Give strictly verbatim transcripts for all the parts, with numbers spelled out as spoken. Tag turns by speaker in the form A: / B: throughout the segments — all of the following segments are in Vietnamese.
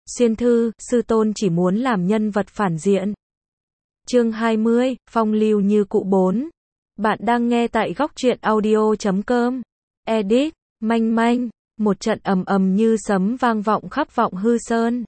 A: Xuyên thư, sư tôn chỉ muốn làm nhân vật phản diện. Chương hai mươi, phong lưu như cụ bốn. Bạn đang nghe tại góc truyện audio chấm com. Edit, manh manh, một trận ầm ầm như sấm vang vọng khắp Vọng Hư Sơn.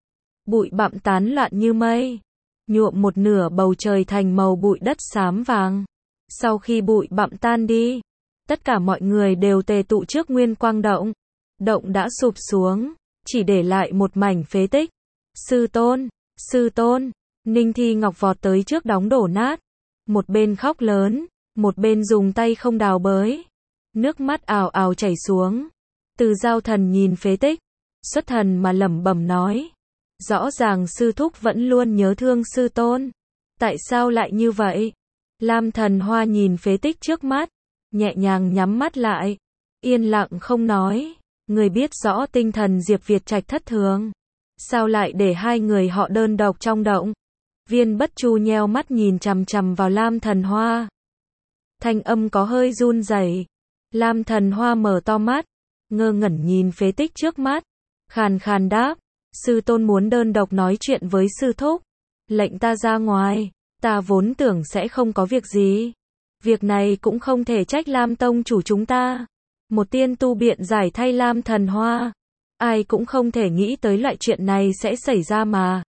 A: Bụi bặm tán loạn như mây, nhuộm một nửa bầu trời thành màu bụi đất xám vàng. Sau khi bụi bặm tan đi, tất cả mọi người đều tề tụ trước Nguyên Quang Động. Động đã sụp xuống, chỉ để lại một mảnh phế tích. Sư tôn, sư tôn, Ninh Thi Ngọc vọt tới trước đóng đổ nát. Một bên khóc lớn, một bên dùng tay không đào bới. Nước mắt ào ào chảy xuống. Từ Giao Thần nhìn phế tích, xuất thần mà lẩm bẩm nói. Rõ ràng sư thúc vẫn luôn nhớ thương sư tôn. Tại sao lại như vậy? Lam Thần Hoa nhìn phế tích trước mắt, nhẹ nhàng nhắm mắt lại, yên lặng không nói. Người biết rõ tinh thần Diệp Việt Trạch thất thường, sao lại để hai người họ đơn độc trong động? Viên Bất Chu nheo mắt nhìn chằm chằm vào Lam Thần Hoa. Thanh âm có hơi run rẩy. Lam Thần Hoa mở to mắt, ngơ ngẩn nhìn phế tích trước mắt, khàn khàn đáp, sư tôn muốn đơn độc nói chuyện với sư thúc, lệnh ta ra ngoài. Ta vốn tưởng sẽ không có việc gì. Việc này cũng không thể trách Lam tông chủ chúng ta. Một tiên tu biện giải thay Lam Thần Hoa. Ai cũng không thể nghĩ tới loại chuyện này sẽ xảy ra mà.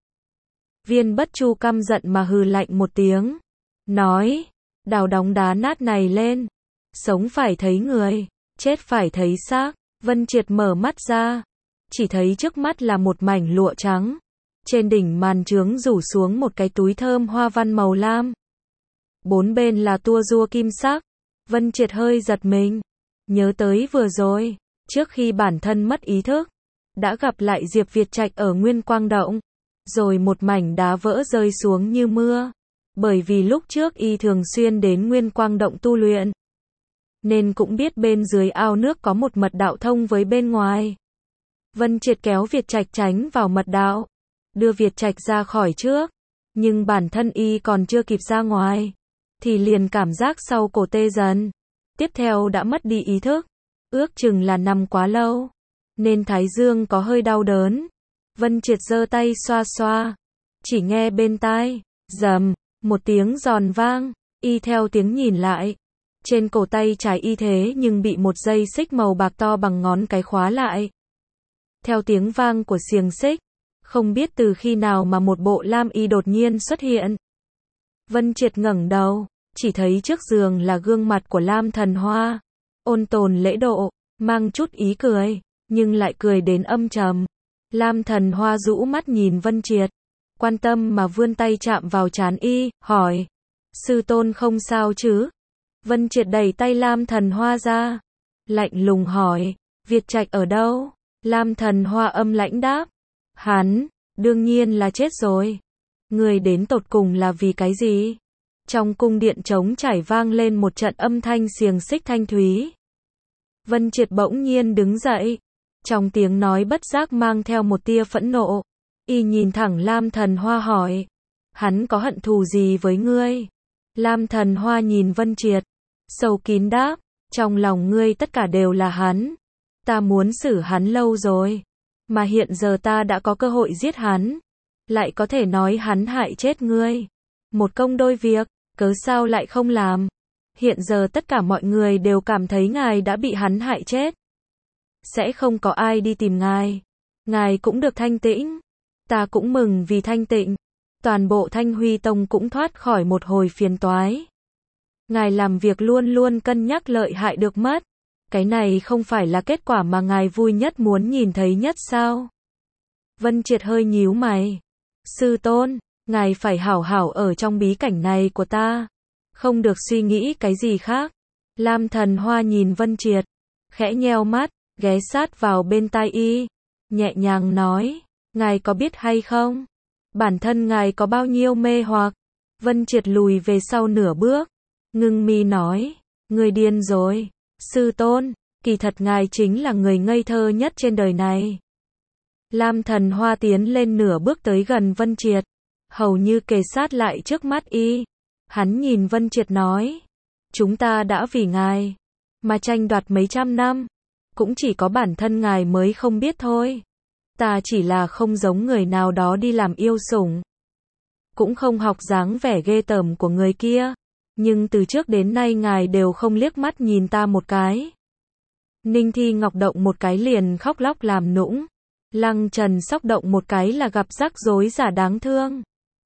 A: Viên Bất Chu căm giận mà hừ lạnh một tiếng. Nói, đào đóng đá nát này lên. Sống phải thấy người, chết phải thấy xác. Vân Triệt mở mắt ra, chỉ thấy trước mắt là một mảnh lụa trắng. Trên đỉnh màn trướng rủ xuống một cái túi thơm hoa văn màu lam. Bốn bên là tua rua kim sắc. Vân Triệt hơi giật mình. Nhớ tới vừa rồi, trước khi bản thân mất ý thức, đã gặp lại Diệp Việt Trạch ở Nguyên Quang Động. Rồi một mảnh đá vỡ rơi xuống như mưa. Bởi vì lúc trước y thường xuyên đến Nguyên Quang Động tu luyện, nên cũng biết bên dưới ao nước có một mật đạo thông với bên ngoài. Vân Triệt kéo Việt Trạch tránh vào mật đạo, đưa Việt Trạch ra khỏi trước. Nhưng bản thân y còn chưa kịp ra ngoài, thì liền cảm giác sau cổ tê dần. Tiếp theo đã mất đi ý thức. Ước chừng là nằm quá lâu, nên thái dương có hơi đau đớn. Vân Triệt giơ tay xoa xoa. Chỉ nghe bên tai, rầm, một tiếng giòn vang. Y theo tiếng nhìn lại. Trên cổ tay trái y thế nhưng bị một dây xích màu bạc to bằng ngón cái khóa lại. Theo tiếng vang của xiềng xích, không biết từ khi nào mà một bộ lam y đột nhiên xuất hiện. Vân Triệt ngẩng đầu, chỉ thấy trước giường là gương mặt của Lam Thần Hoa. Ôn tồn lễ độ, mang chút ý cười, nhưng lại cười đến âm trầm. Lam Thần Hoa rũ mắt nhìn Vân Triệt, quan tâm mà vươn tay chạm vào trán y, hỏi. Sư tôn không sao chứ? Vân Triệt đẩy tay Lam Thần Hoa ra, lạnh lùng hỏi. Việt Trạch ở đâu? Lam Thần Hoa âm lãnh đáp. Hắn, đương nhiên là chết rồi. Người đến tột cùng là vì cái gì? Trong cung điện trống trải vang lên một trận âm thanh xiềng xích thanh thúy. Vân Triệt bỗng nhiên đứng dậy. Trong tiếng nói bất giác mang theo một tia phẫn nộ. Y nhìn thẳng Lam Thần Hoa hỏi. Hắn có hận thù gì với ngươi? Lam Thần Hoa nhìn Vân Triệt, sâu kín đáp. Trong lòng ngươi tất cả đều là hắn. Ta muốn xử hắn lâu rồi. Mà hiện giờ ta đã có cơ hội giết hắn. Lại có thể nói hắn hại chết ngươi. Một công đôi việc, cớ sao lại không làm? Hiện giờ tất cả mọi người đều cảm thấy ngài đã bị hắn hại chết. Sẽ không có ai đi tìm ngài. Ngài cũng được thanh tĩnh. Ta cũng mừng vì thanh tịnh. Toàn bộ Thanh Huy Tông cũng thoát khỏi một hồi phiền toái. Ngài làm việc luôn luôn cân nhắc lợi hại được mất. Cái này không phải là kết quả mà ngài vui nhất muốn nhìn thấy nhất sao? Vân Triệt hơi nhíu mày. Sư tôn, ngài phải hảo hảo ở trong bí cảnh này của ta. Không được suy nghĩ cái gì khác. Lam Thần Hoa nhìn Vân Triệt, khẽ nheo mắt, ghé sát vào bên tai y, nhẹ nhàng nói. Ngài có biết hay không? Bản thân ngài có bao nhiêu mê hoặc? Vân Triệt lùi về sau nửa bước, ngưng mi nói. Người điên rồi. Sư tôn, kỳ thật ngài chính là người ngây thơ nhất trên đời này. Lam Thần Hoa tiến lên nửa bước tới gần Vân Triệt, hầu như kề sát lại trước mắt y. Hắn nhìn Vân Triệt nói. Chúng ta đã vì ngài mà tranh đoạt mấy trăm năm. Cũng chỉ có bản thân ngài mới không biết thôi. Ta chỉ là không giống người nào đó đi làm yêu sủng. Cũng không học dáng vẻ ghê tởm của người kia. Nhưng từ trước đến nay ngài đều không liếc mắt nhìn ta một cái. Ninh Thi Ngọc động một cái liền khóc lóc làm nũng. Lăng Trần Sóc động một cái là gặp rắc rối giả đáng thương.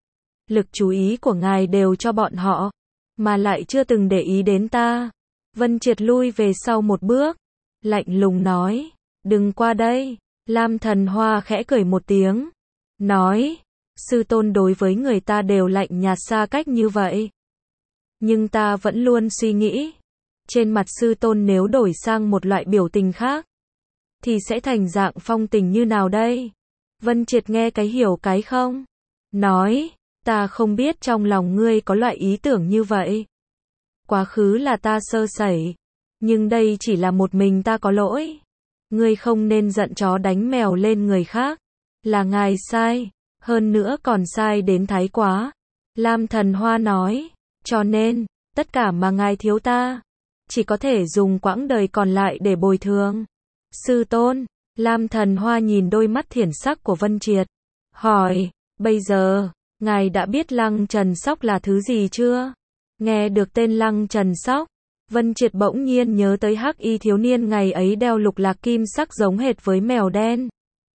A: Lực chú ý của ngài đều cho bọn họ, mà lại chưa từng để ý đến ta. Vân Triệt lui về sau một bước, lạnh lùng nói, đừng qua đây. Lam Thần Hoa khẽ cười một tiếng, nói, sư tôn đối với người ta đều lạnh nhạt xa cách như vậy. Nhưng ta vẫn luôn suy nghĩ, trên mặt sư tôn nếu đổi sang một loại biểu tình khác, thì sẽ thành dạng phong tình như nào đây? Vân Triệt nghe cái hiểu cái không? Nói, ta không biết trong lòng ngươi có loại ý tưởng như vậy. Quá khứ là ta sơ sẩy, nhưng đây chỉ là một mình ta có lỗi. Ngươi không nên giận chó đánh mèo lên người khác. Là ngài sai, hơn nữa còn sai đến thái quá. Lam Thần Hoa nói, cho nên, tất cả mà ngài thiếu ta, chỉ có thể dùng quãng đời còn lại để bồi thường. Sư tôn, Lam Thần Hoa nhìn đôi mắt thiển sắc của Vân Triệt, hỏi, bây giờ, ngài đã biết Lăng Trần Sóc là thứ gì chưa? Nghe được tên Lăng Trần Sóc, Vân Triệt bỗng nhiên nhớ tới hắc y thiếu niên ngày ấy đeo lục lạc kim sắc giống hệt với mèo đen.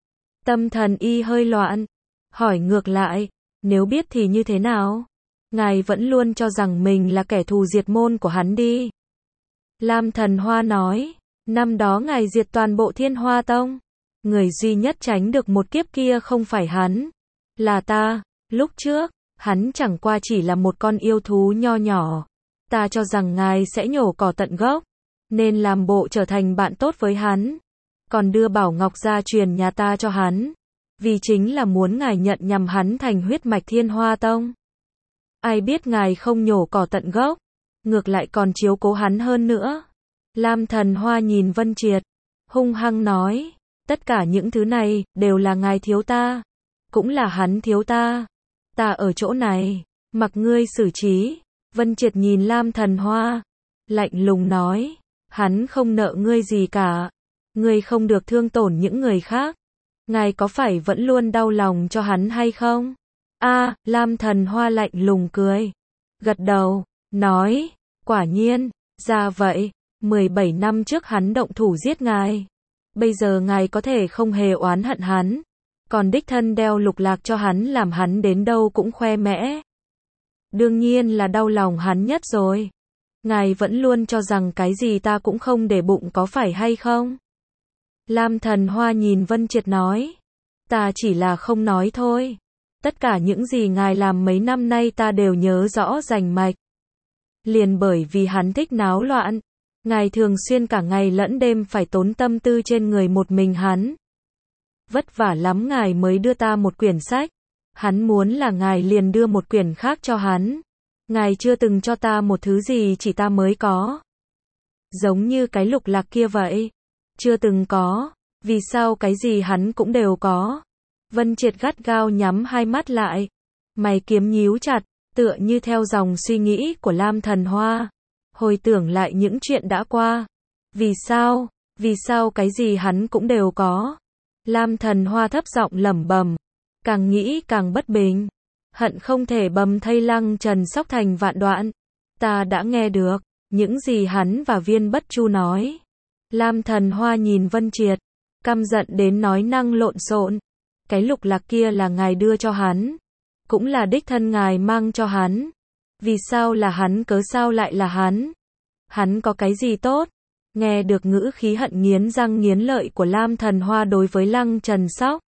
A: Tâm thần y hơi loạn, hỏi ngược lại, nếu biết thì như thế nào? Ngài vẫn luôn cho rằng mình là kẻ thù diệt môn của hắn đi. Lam Thần Hoa nói, năm đó ngài diệt toàn bộ Thiên Hoa Tông. Người duy nhất tránh được một kiếp kia không phải hắn, là ta. Lúc trước, hắn chẳng qua chỉ là một con yêu thú nho nhỏ. Ta cho rằng ngài sẽ nhổ cỏ tận gốc, nên làm bộ trở thành bạn tốt với hắn. Còn đưa Bảo Ngọc gia truyền nhà ta cho hắn, vì chính là muốn ngài nhận nhầm hắn thành huyết mạch Thiên Hoa Tông. Ai biết ngài không nhổ cỏ tận gốc, ngược lại còn chiếu cố hắn hơn nữa. Lam Thần Hoa nhìn Vân Triệt, hung hăng nói, tất cả những thứ này, đều là ngài thiếu ta, cũng là hắn thiếu ta. Ta ở chỗ này, mặc ngươi xử trí. Vân Triệt nhìn Lam Thần Hoa, lạnh lùng nói, hắn không nợ ngươi gì cả. Ngươi không được thương tổn những người khác. Ngài có phải vẫn luôn đau lòng cho hắn hay không? A, à, Lam Thần Hoa lạnh lùng cười, gật đầu, nói, quả nhiên, ra vậy, mười bảy năm trước hắn động thủ giết ngài. Bây giờ ngài có thể không hề oán hận hắn, còn đích thân đeo lục lạc cho hắn làm hắn đến đâu cũng khoe mẽ. Đương nhiên là đau lòng hắn nhất rồi. Ngài vẫn luôn cho rằng cái gì ta cũng không để bụng có phải hay không? Lam Thần Hoa nhìn Vân Triệt nói, ta chỉ là không nói thôi. Tất cả những gì ngài làm mấy năm nay ta đều nhớ rõ rành mạch. Liền bởi vì hắn thích náo loạn, ngài thường xuyên cả ngày lẫn đêm phải tốn tâm tư trên người một mình hắn. Vất vả lắm ngài mới đưa ta một quyển sách. Hắn muốn là ngài liền đưa một quyển khác cho hắn. Ngài chưa từng cho ta một thứ gì chỉ ta mới có. Giống như cái lục lạc kia vậy. Chưa từng có. Vì sao cái gì hắn cũng đều có? Vân Triệt gắt gao nhắm hai mắt lại. Mày kiếm nhíu chặt, tựa như theo dòng suy nghĩ của Lam Thần Hoa. Hồi tưởng lại những chuyện đã qua. Vì sao? Vì sao cái gì hắn cũng đều có? Lam Thần Hoa thấp giọng lẩm bẩm. Càng nghĩ càng bất bình. Hận không thể bầm thây Lăng Trần Sóc thành vạn đoạn. Ta đã nghe được những gì hắn và Viên Bất Chu nói. Lam Thần Hoa nhìn Vân Triệt, căm giận đến nói năng lộn xộn. Cái lục lạc kia là ngài đưa cho hắn, cũng là đích thân ngài mang cho hắn. Vì sao là hắn, cớ sao lại là hắn? Hắn có cái gì tốt? Nghe được ngữ khí hận nghiến răng nghiến lợi của Lam Thần Hoa đối với Lăng Trần Sóc,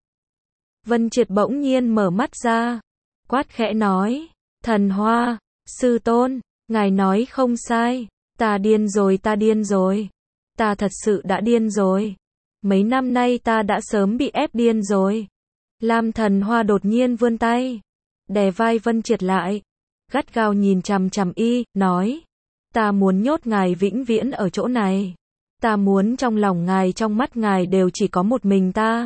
A: Vân Triệt bỗng nhiên mở mắt ra, quát khẽ nói, Thần Hoa, sư tôn, ngài nói không sai, ta điên rồi, ta điên rồi, ta thật sự đã điên rồi, mấy năm nay ta đã sớm bị ép điên rồi. Lam Thần Hoa đột nhiên vươn tay, đè vai Vân Triệt lại, gắt gao nhìn chằm chằm y, nói, ta muốn nhốt ngài vĩnh viễn ở chỗ này, ta muốn trong lòng ngài, trong mắt ngài đều chỉ có một mình ta.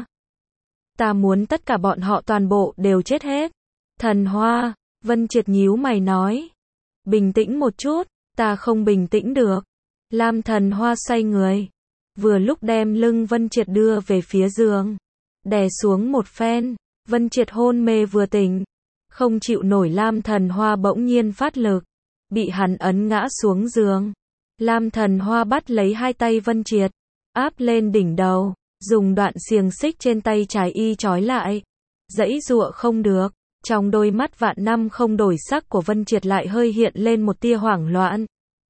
A: Ta muốn tất cả bọn họ toàn bộ đều chết hết. Thần Hoa, Vân Triệt nhíu mày nói. Bình tĩnh một chút, ta không bình tĩnh được. Lam Thần Hoa xoay người, vừa lúc đem lưng Vân Triệt đưa về phía giường. đè xuống một phen, Vân Triệt hôn mê vừa tỉnh, không chịu nổi Lam Thần Hoa bỗng nhiên phát lực, bị hắn ấn ngã xuống giường. Lam Thần Hoa bắt lấy hai tay Vân Triệt, áp lên đỉnh đầu, dùng đoạn xiềng xích trên tay trái y trói lại. Giãy giụa không được, trong đôi mắt vạn năm không đổi sắc của Vân Triệt lại hơi hiện lên một tia hoảng loạn.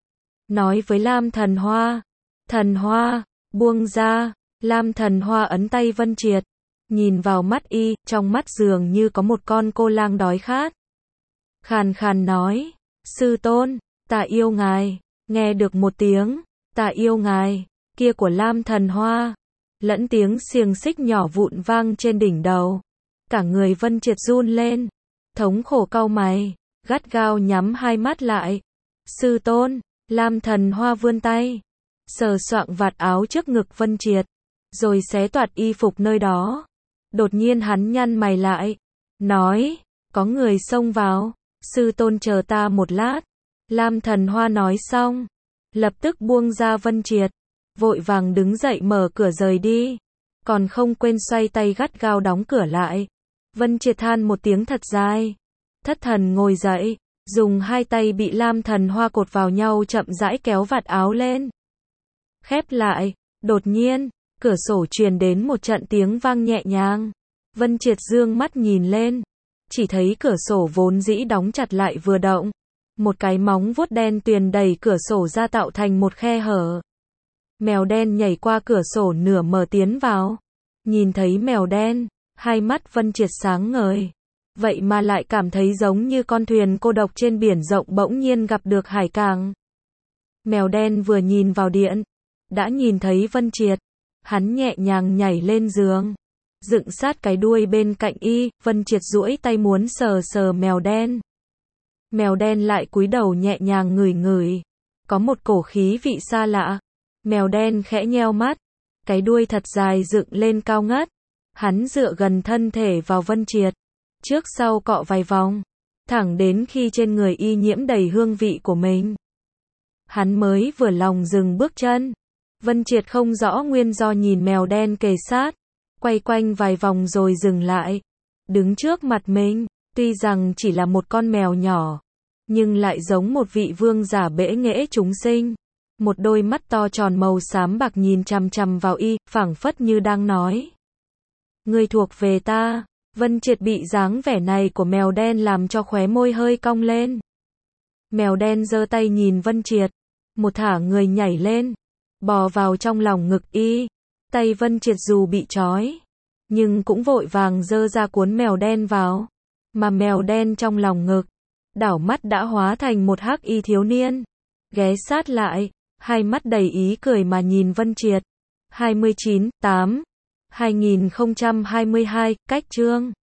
A: Nói với Lam Thần Hoa, Thần Hoa, buông ra. Lam Thần Hoa ấn tay Vân Triệt, nhìn vào mắt y, trong mắt dường như có một con cô lang đói khát. Khàn khàn nói, sư tôn, ta yêu ngài. Nghe được một tiếng, ta yêu ngài, kia của Lam Thần Hoa, lẫn tiếng xiềng xích nhỏ vụn vang trên đỉnh đầu. Cả người Vân Triệt run lên, thống khổ cau mày, gắt gao nhắm hai mắt lại. Sư tôn, Lam Thần Hoa vươn tay, sờ soạng vạt áo trước ngực Vân Triệt, rồi xé toạc y phục nơi đó. Đột nhiên hắn nhăn mày lại, nói, có người xông vào, sư tôn chờ ta một lát. Lam Thần Hoa nói xong, lập tức buông ra Vân Triệt, vội vàng đứng dậy mở cửa rời đi, còn không quên xoay tay gắt gao đóng cửa lại. Vân Triệt than một tiếng thật dài, thất thần ngồi dậy, dùng hai tay bị Lam Thần Hoa cột vào nhau chậm rãi kéo vạt áo lên, khép lại. Đột nhiên, cửa sổ truyền đến một trận tiếng vang nhẹ nhàng. Vân Triệt dương mắt nhìn lên, chỉ thấy cửa sổ vốn dĩ đóng chặt lại vừa động, một cái móng vuốt đen tuyền đẩy cửa sổ ra tạo thành một khe hở. Mèo đen nhảy qua cửa sổ nửa mở tiến vào. Nhìn thấy mèo đen, hai mắt Vân Triệt sáng ngời. Vậy mà lại cảm thấy giống như con thuyền cô độc trên biển rộng bỗng nhiên gặp được hải cảng. Mèo đen vừa nhìn vào điện, đã nhìn thấy Vân Triệt. Hắn nhẹ nhàng nhảy lên giường, dựng sát cái đuôi bên cạnh y. Vân Triệt duỗi tay muốn sờ sờ mèo đen. Mèo đen lại cúi đầu nhẹ nhàng ngửi ngửi, có một cổ khí vị xa lạ. Mèo đen khẽ nheo mắt, cái đuôi thật dài dựng lên cao ngất. Hắn dựa gần thân thể vào Vân Triệt, trước sau cọ vài vòng, thẳng đến khi trên người y nhiễm đầy hương vị của mình. Hắn mới vừa lòng dừng bước chân. Vân Triệt không rõ nguyên do nhìn mèo đen kề sát, quay quanh vài vòng rồi dừng lại, đứng trước mặt mình. Tuy rằng chỉ là một con mèo nhỏ, nhưng lại giống một vị vương giả bẽ nghễ chúng sinh. Một đôi mắt to tròn màu xám bạc nhìn chằm chằm vào y, phảng phất như đang nói, ngươi thuộc về ta. Vân Triệt bị dáng vẻ này của mèo đen làm cho khóe môi hơi cong lên. Mèo đen giơ tay nhìn Vân Triệt, một thả người nhảy lên, bò vào trong lòng ngực y. Tay Vân Triệt dù bị trói, nhưng cũng vội vàng giơ ra cuốn mèo đen vào. Mà mèo đen trong lòng ngực, đảo mắt đã hóa thành một hắc y thiếu niên, ghé sát lại, hai mắt đầy ý cười mà nhìn Vân Triệt. hai mươi chín, tám, hai nghìn không trăm hai mươi hai, cách chương